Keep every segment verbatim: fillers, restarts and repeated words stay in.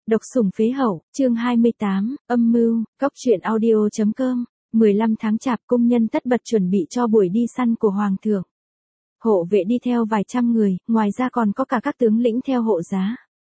Độc sủng phế hậu, chương hai mươi tám, âm mưu, cóc truyện audio chấm com, mười lăm tháng chạp công nhân tất bật chuẩn bị cho buổi đi săn của Hoàng thượng. Hộ vệ đi theo vài trăm người, ngoài ra còn có cả các tướng lĩnh theo hộ giá.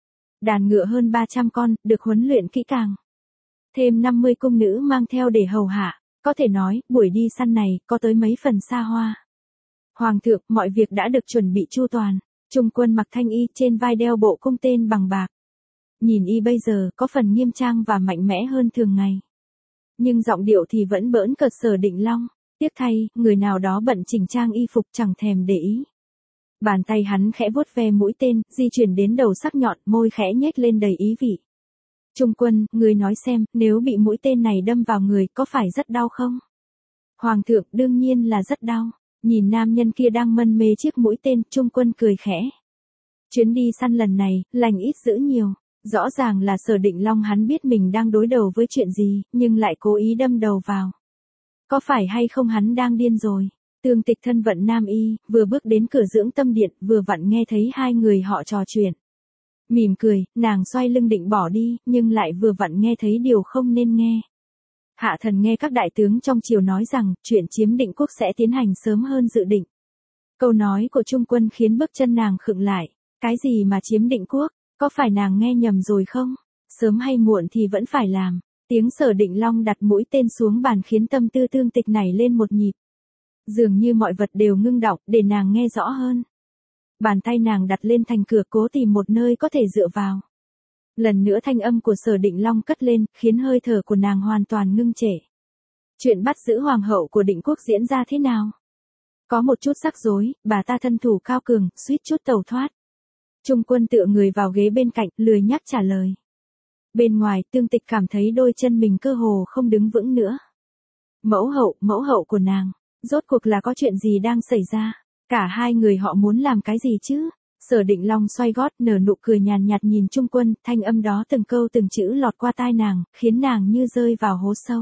Đàn ngựa hơn ba trăm con, được huấn luyện kỹ càng. Thêm năm mươi cung nữ mang theo để hầu hạ, có thể nói, buổi đi săn này có tới mấy phần xa hoa. Hoàng thượng, mọi việc đã được chuẩn bị chu toàn. Trung quân mặc thanh y, trên vai đeo bộ cung tên bằng bạc. Nhìn y bây giờ có phần nghiêm trang và mạnh mẽ hơn thường ngày. Nhưng giọng điệu thì vẫn bỡn cợt Sở Định Long. Tiếc thay, người nào đó bận chỉnh trang y phục chẳng thèm để ý. Bàn tay hắn khẽ vuốt ve mũi tên, di chuyển đến đầu sắc nhọn, môi khẽ nhếch lên đầy ý vị. Trung quân, người nói xem, nếu bị mũi tên này đâm vào người có phải rất đau không? Hoàng thượng, đương nhiên là rất đau. Nhìn nam nhân kia đang mân mê chiếc mũi tên, Trung quân cười khẽ. Chuyến đi săn lần này, lành ít dữ nhiều. Rõ ràng là Sở Định Long hắn biết mình đang đối đầu với chuyện gì, nhưng lại cố ý đâm đầu vào. Có phải hay không hắn đang điên rồi? Tương Tịch thân vận nam y, vừa bước đến cửa dưỡng tâm điện, vừa vặn nghe thấy hai người họ trò chuyện. Mỉm cười, nàng xoay lưng định bỏ đi, nhưng lại vừa vặn nghe thấy điều không nên nghe. Hạ thần nghe các đại tướng trong triều nói rằng, chuyện chiếm Định Quốc sẽ tiến hành sớm hơn dự định. Câu nói của Trung quân khiến bước chân nàng khựng lại. Cái gì mà chiếm Định Quốc? Có phải nàng nghe nhầm rồi không? Sớm hay muộn thì vẫn phải làm. Tiếng Sở Định Long đặt mũi tên xuống bàn khiến tâm tư Tương Tịch nảy lên một nhịp. Dường như mọi vật đều ngưng đọng để nàng nghe rõ hơn. Bàn tay nàng đặt lên thành cửa cố tìm một nơi có thể dựa vào. Lần nữa thanh âm của Sở Định Long cất lên, khiến hơi thở của nàng hoàn toàn ngưng trệ. Chuyện bắt giữ hoàng hậu của Định Quốc diễn ra thế nào? Có một chút rắc rối, bà ta thân thủ cao cường, suýt chút tẩu thoát. Trung quân tựa người vào ghế bên cạnh, lười nhắc trả lời. Bên ngoài, Tương Tịch cảm thấy đôi chân mình cơ hồ không đứng vững nữa. Mẫu hậu, mẫu hậu của nàng, rốt cuộc là có chuyện gì đang xảy ra? Cả hai người họ muốn làm cái gì chứ? Sở Định Long xoay gót, nở nụ cười nhàn nhạt nhìn Trung quân, thanh âm đó từng câu từng chữ lọt qua tai nàng, khiến nàng như rơi vào hố sâu.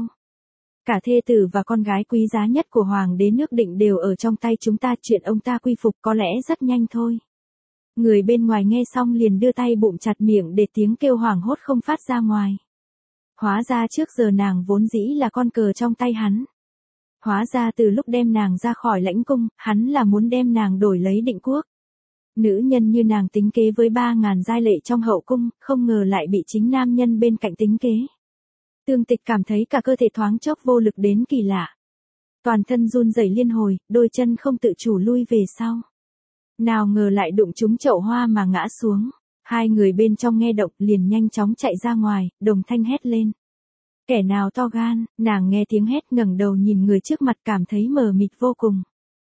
Cả thê tử và con gái quý giá nhất của Hoàng đế nước Định đều ở trong tay chúng ta, chuyện ông ta quy phục có lẽ rất nhanh thôi. Người bên ngoài nghe xong liền đưa tay bụm chặt miệng để tiếng kêu hoảng hốt không phát ra ngoài. Hóa ra trước giờ nàng vốn dĩ là con cờ trong tay hắn. Hóa ra từ lúc đem nàng ra khỏi lãnh cung, hắn là muốn đem nàng đổi lấy Định Quốc. Nữ nhân như nàng tính kế với ba ngàn giai lệ trong hậu cung, không ngờ lại bị chính nam nhân bên cạnh tính kế. Tương Tịch cảm thấy cả cơ thể thoáng chốc vô lực đến kỳ lạ. Toàn thân run rẩy liên hồi, đôi chân không tự chủ lui về sau. Nào ngờ lại đụng trúng chậu hoa mà ngã xuống. Hai người bên trong nghe động liền nhanh chóng chạy ra ngoài, đồng thanh hét lên. Kẻ nào to gan? Nàng nghe tiếng hét ngẩng đầu nhìn người trước mặt cảm thấy mờ mịt vô cùng.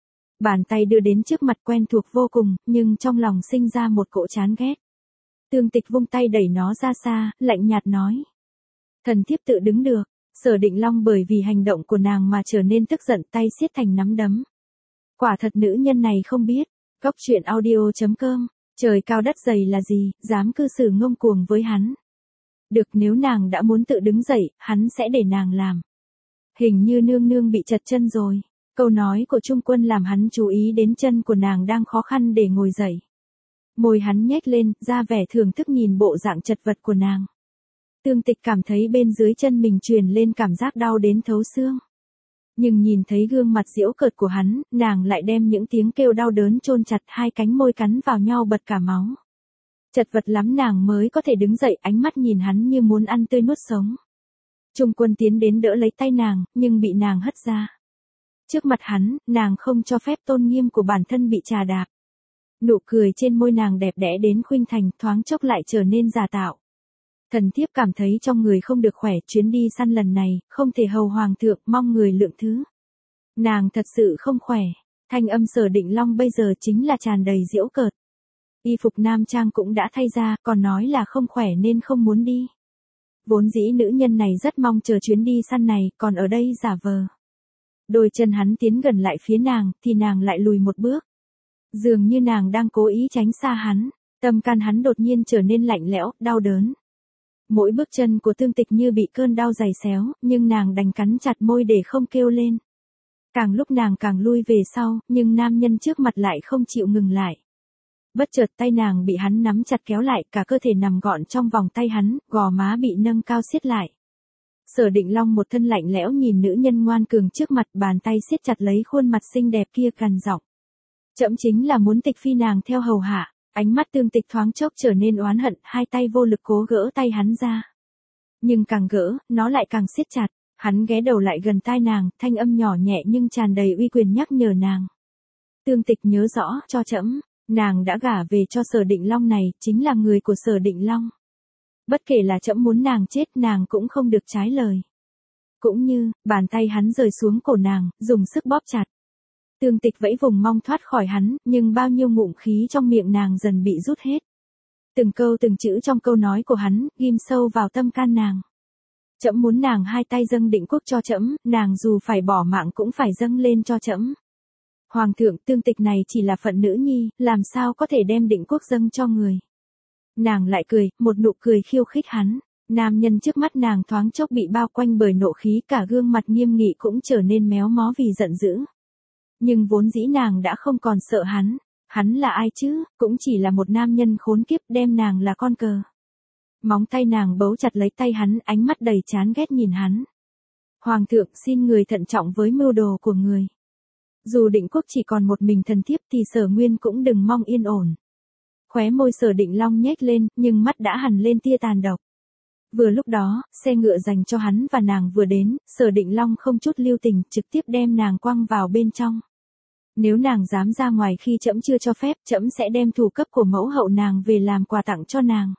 Bàn tay đưa đến trước mặt quen thuộc vô cùng, nhưng trong lòng sinh ra một cỗ chán ghét. Tương Tịch vung tay đẩy nó ra xa, lạnh nhạt nói. Thần thiếp tự đứng được. Sở Định Long bởi vì hành động của nàng mà trở nên tức giận, tay siết thành nắm đấm. Quả thật nữ nhân này không biết. Cóc truyện audio chấm com, trời cao đất dày là gì, dám cư xử ngông cuồng với hắn. Được, nếu nàng đã muốn tự đứng dậy, hắn sẽ để nàng làm. Hình như nương nương bị chật chân rồi. Câu nói của Trung quân làm hắn chú ý đến chân của nàng đang khó khăn để ngồi dậy. Môi hắn nhếch lên, ra vẻ thưởng thức nhìn bộ dạng chật vật của nàng. Tương Tịch cảm thấy bên dưới chân mình truyền lên cảm giác đau đến thấu xương. Nhưng nhìn thấy gương mặt giễu cợt của hắn, nàng lại đem những tiếng kêu đau đớn chôn chặt, hai cánh môi cắn vào nhau bật cả máu. Chật vật lắm nàng mới có thể đứng dậy, ánh mắt nhìn hắn như muốn ăn tươi nuốt sống. Trung quân tiến đến đỡ lấy tay nàng, nhưng bị nàng hất ra. Trước mặt hắn, nàng không cho phép tôn nghiêm của bản thân bị trà đạp. Nụ cười trên môi nàng đẹp đẽ đến khuynh thành, thoáng chốc lại trở nên giả tạo. Thần thiếp cảm thấy trong người không được khỏe, chuyến đi săn lần này, không thể hầu hoàng thượng, mong người lượng thứ. Nàng thật sự không khỏe. Thanh âm Sở Định Long bây giờ chính là tràn đầy giễu cợt. Y phục nam trang cũng đã thay ra, còn nói là không khỏe nên không muốn đi. Vốn dĩ nữ nhân này rất mong chờ chuyến đi săn này, còn ở đây giả vờ. Đôi chân hắn tiến gần lại phía nàng, thì nàng lại lùi một bước. Dường như nàng đang cố ý tránh xa hắn, tâm can hắn đột nhiên trở nên lạnh lẽo, đau đớn. Mỗi bước chân của Tương Tịch như bị cơn đau giày xéo, nhưng nàng đành cắn chặt môi để không kêu lên. Càng lúc nàng càng lui về sau, nhưng nam nhân trước mặt lại không chịu ngừng lại. Bất chợt tay nàng bị hắn nắm chặt kéo lại, cả cơ thể nằm gọn trong vòng tay hắn, gò má bị nâng cao siết lại. Sở Định Long một thân lạnh lẽo nhìn nữ nhân ngoan cường trước mặt, bàn tay siết chặt lấy khuôn mặt xinh đẹp kia gằn giọng. Trẫm chính là muốn tịch phi nàng theo hầu hạ. Ánh mắt Tương Tịch thoáng chốc trở nên oán hận, hai tay vô lực cố gỡ tay hắn ra. Nhưng càng gỡ, nó lại càng siết chặt. Hắn ghé đầu lại gần tai nàng, thanh âm nhỏ nhẹ nhưng tràn đầy uy quyền nhắc nhở nàng. Tương Tịch nhớ rõ, cho trẫm, nàng đã gả về cho Sở Định Long này, chính là người của Sở Định Long. Bất kể là trẫm muốn nàng chết, nàng cũng không được trái lời. Cũng như, bàn tay hắn rời xuống cổ nàng, dùng sức bóp chặt. Tương Tịch vẫy vùng mong thoát khỏi hắn, nhưng bao nhiêu ngụm khí trong miệng nàng dần bị rút hết. Từng câu từng chữ trong câu nói của hắn, ghim sâu vào tâm can nàng. Trẫm muốn nàng hai tay dâng Định Quốc cho trẫm, nàng dù phải bỏ mạng cũng phải dâng lên cho trẫm. Hoàng thượng, Tương Tịch này chỉ là phận nữ nhi, làm sao có thể đem Định Quốc dâng cho người. Nàng lại cười, một nụ cười khiêu khích hắn. Nam nhân trước mắt nàng thoáng chốc bị bao quanh bởi nộ khí, cả gương mặt nghiêm nghị cũng trở nên méo mó vì giận dữ. Nhưng vốn dĩ nàng đã không còn sợ hắn. Hắn là ai chứ, cũng chỉ là một nam nhân khốn kiếp, đem nàng là con cờ. Móng tay nàng bấu chặt lấy tay hắn, ánh mắt đầy chán ghét nhìn hắn. Hoàng thượng, xin người thận trọng với mưu đồ của người. Dù Định Quốc chỉ còn một mình thần thiếp thì Sở Nguyên cũng đừng mong yên ổn. Khóe môi Sở Định Long nhếch lên, nhưng mắt đã hằn lên tia tàn độc. Vừa lúc đó, xe ngựa dành cho hắn và nàng vừa đến, Sở Định Long không chút lưu tình, trực tiếp đem nàng quăng vào bên trong. Nếu nàng dám ra ngoài khi trẫm chưa cho phép, trẫm sẽ đem thủ cấp của mẫu hậu nàng về làm quà tặng cho nàng.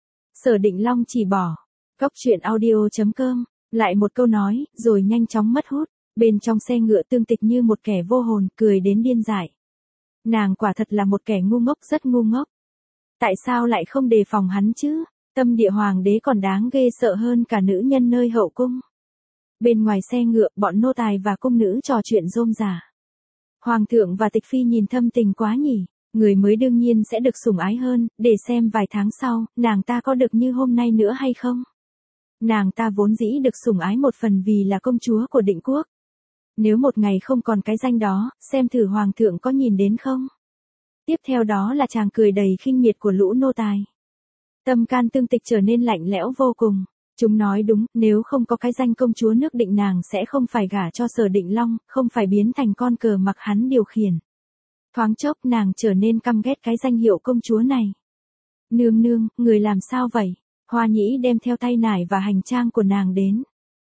Sở Định Long chỉ bỏ. Góc truyện audio chấm com, lại một câu nói, rồi nhanh chóng mất hút. Bên trong xe ngựa Tương Tịch như một kẻ vô hồn, cười đến điên dại. Nàng quả thật là một kẻ ngu ngốc, rất ngu ngốc. Tại sao lại không đề phòng hắn chứ? Tâm địa hoàng đế còn đáng ghê sợ hơn cả nữ nhân nơi hậu cung. Bên ngoài xe ngựa, bọn nô tài và cung nữ trò chuyện rôm rả. Hoàng thượng và tịch phi nhìn thâm tình quá nhỉ, người mới đương nhiên sẽ được sủng ái hơn, để xem vài tháng sau, nàng ta có được như hôm nay nữa hay không. Nàng ta vốn dĩ được sủng ái một phần vì là công chúa của Định Quốc. Nếu một ngày không còn cái danh đó, xem thử hoàng thượng có nhìn đến không. Tiếp theo đó là tràng cười đầy khinh miệt của lũ nô tài. Tâm can Tương Tịch trở nên lạnh lẽo vô cùng. Chúng nói đúng, nếu không có cái danh công chúa nước Định nàng sẽ không phải gả cho Sở Định Long, không phải biến thành con cờ mặc hắn điều khiển. Thoáng chốc nàng trở nên căm ghét cái danh hiệu công chúa này. Nương nương, người làm sao vậy? Hoa Nhĩ đem theo tay nải và hành trang của nàng đến.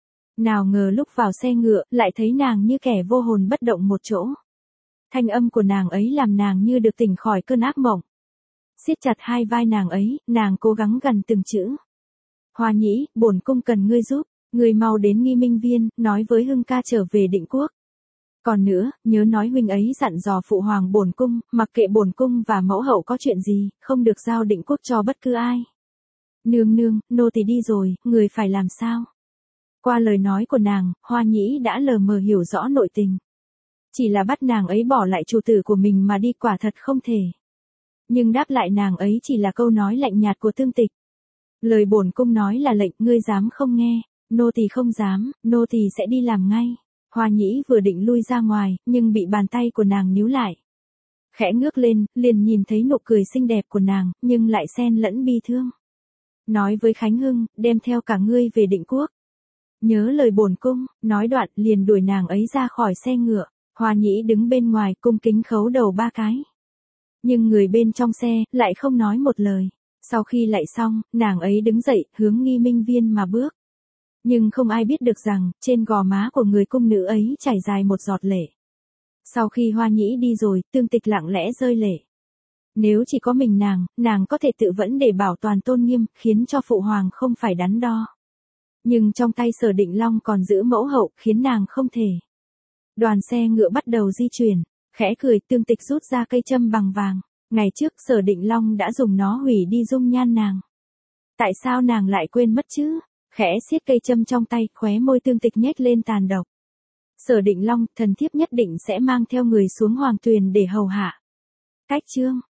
Nào ngờ lúc vào xe ngựa, lại thấy nàng như kẻ vô hồn bất động một chỗ. Thanh âm của nàng ấy làm nàng như được tỉnh khỏi cơn ác mộng. Siết chặt hai vai nàng ấy, nàng cố gắng gần từng chữ. Hoa Nhĩ, bổn cung cần ngươi giúp, ngươi mau đến Nghi Minh Viên, nói với Hưng ca trở về Định Quốc. Còn nữa, nhớ nói huynh ấy dặn dò phụ hoàng bổn cung, mặc kệ bổn cung và mẫu hậu có chuyện gì, không được giao Định Quốc cho bất cứ ai. Nương nương, nô tỳ đi rồi, người phải làm sao? Qua lời nói của nàng, Hoa Nhĩ đã lờ mờ hiểu rõ nội tình. Chỉ là bắt nàng ấy bỏ lại chủ tử của mình mà đi quả thật không thể. Nhưng đáp lại nàng ấy chỉ là câu nói lạnh nhạt của Tương Tịch. Lời bổn cung nói là lệnh, ngươi dám không nghe, nô tỳ không dám, nô tỳ sẽ đi làm ngay. Hoa Nhĩ vừa định lui ra ngoài, nhưng bị bàn tay của nàng níu lại. Khẽ ngước lên, liền nhìn thấy nụ cười xinh đẹp của nàng, nhưng lại xen lẫn bi thương. Nói với Khánh Hưng, đem theo cả ngươi về Định Quốc. Nhớ lời bổn cung, nói đoạn liền đuổi nàng ấy ra khỏi xe ngựa. Hoa Nhĩ đứng bên ngoài cung kính khấu đầu ba cái. Nhưng người bên trong xe, lại không nói một lời. Sau khi lạy xong, nàng ấy đứng dậy, hướng Nghi Minh Viên mà bước. Nhưng không ai biết được rằng, trên gò má của người cung nữ ấy chảy dài một giọt lệ. Sau khi Hoa Nhĩ đi rồi, Tương Tịch lặng lẽ rơi lệ. Nếu chỉ có mình nàng, nàng có thể tự vẫn để bảo toàn tôn nghiêm, khiến cho phụ hoàng không phải đắn đo. Nhưng trong tay Sở Định Long còn giữ mẫu hậu, khiến nàng không thể. Đoàn xe ngựa bắt đầu di chuyển, khẽ cười, Tương Tịch rút ra cây châm bằng vàng. Ngày trước Sở Định Long đã dùng nó hủy đi dung nhan nàng. Tại sao nàng lại quên mất chứ? Khẽ siết cây châm trong tay, khóe môi Tương Tịch nhếch lên tàn độc. Sở Định Long, thần thiếp nhất định sẽ mang theo người xuống hoàng tuyền để hầu hạ. Cách chương